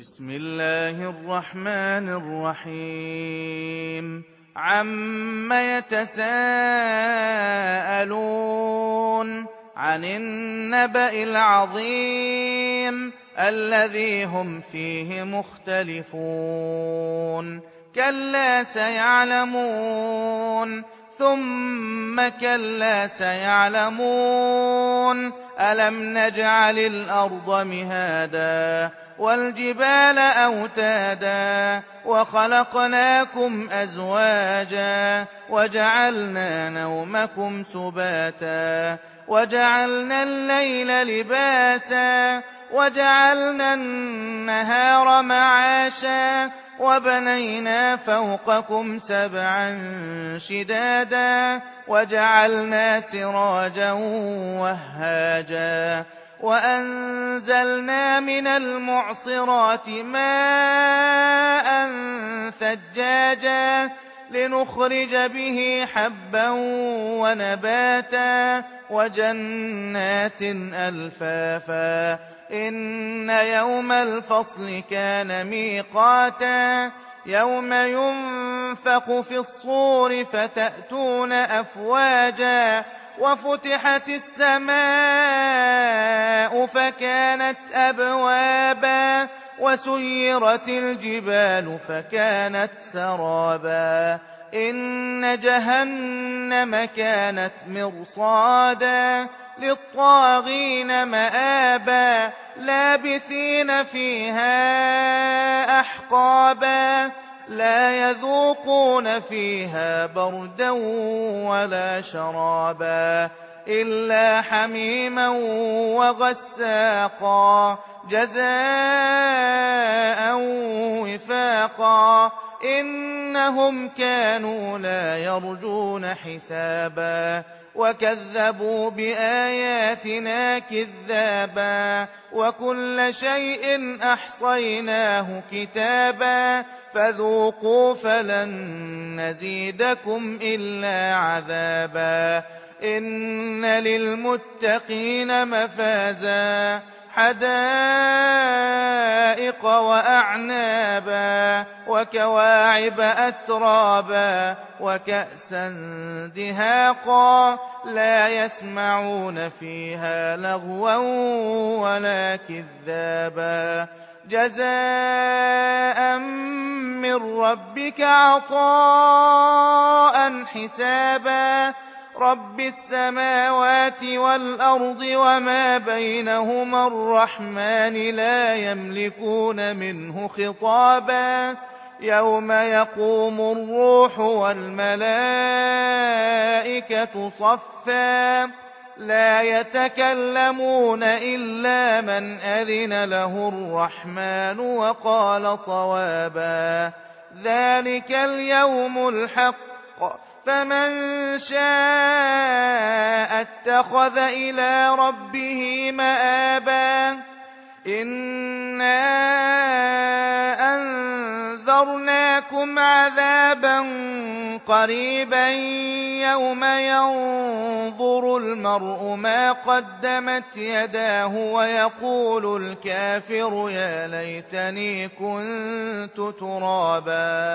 بسم الله الرحمن الرحيم عم يتساءلون عن النبأ العظيم الذي هم فيه مختلفون كلا سيعلمون ثم كلا سيعلمون ألم نجعل الأرض مهادا والجبال أوتادا وخلقناكم أزواجا وجعلنا نومكم سباتا وجعلنا الليل لباسا وجعلنا النهار معاشا وبنينا فوقكم سبعا شدادا وجعلنا سراجا وهاجا وأنزلنا من المعصرات ماء ثجاجا لنخرج به حبا ونباتا وجنات ألفافا إن يوم الفصل كان ميقاتا يوم ينفخ في الصور فتأتون أفواجا وفتحت السماء فكانت أبوابا وسيرت الجبال فكانت سرابا إن جهنم كانت مرصادا للطاغين مآبا لابثين فيها أحقابا لا يذوقون فيها بردا ولا شرابا إلا حميما وغساقا جزاء وفاقا إنهم كانوا لا يرجون حسابا وكذبوا بآياتنا كذابا وكل شيء أحصيناه كتابا فذوقوا فلن نزيدكم إلا عذابا إن للمتقين مفازا حدائق وأعنابا وكواعب أترابا وكأسا دهاقا لا يسمعون فيها لغوا ولا كذابا جزاء من ربك عطاء حسابا رب السماوات والأرض وما بينهما الرحمن لا يملكون منه خطابا يوم يقوم الروح والملائكة صفا لا يتكلمون إلا من أذن له الرحمن وقال صوابا ذلك اليوم الحق فمن شاء اتخذ إلى ربه مآبا إنا أنذرناكم عذابا قريبا يوم ينظر المرء ما قدمت يداه ويقول الكافر يا ليتني كنت ترابا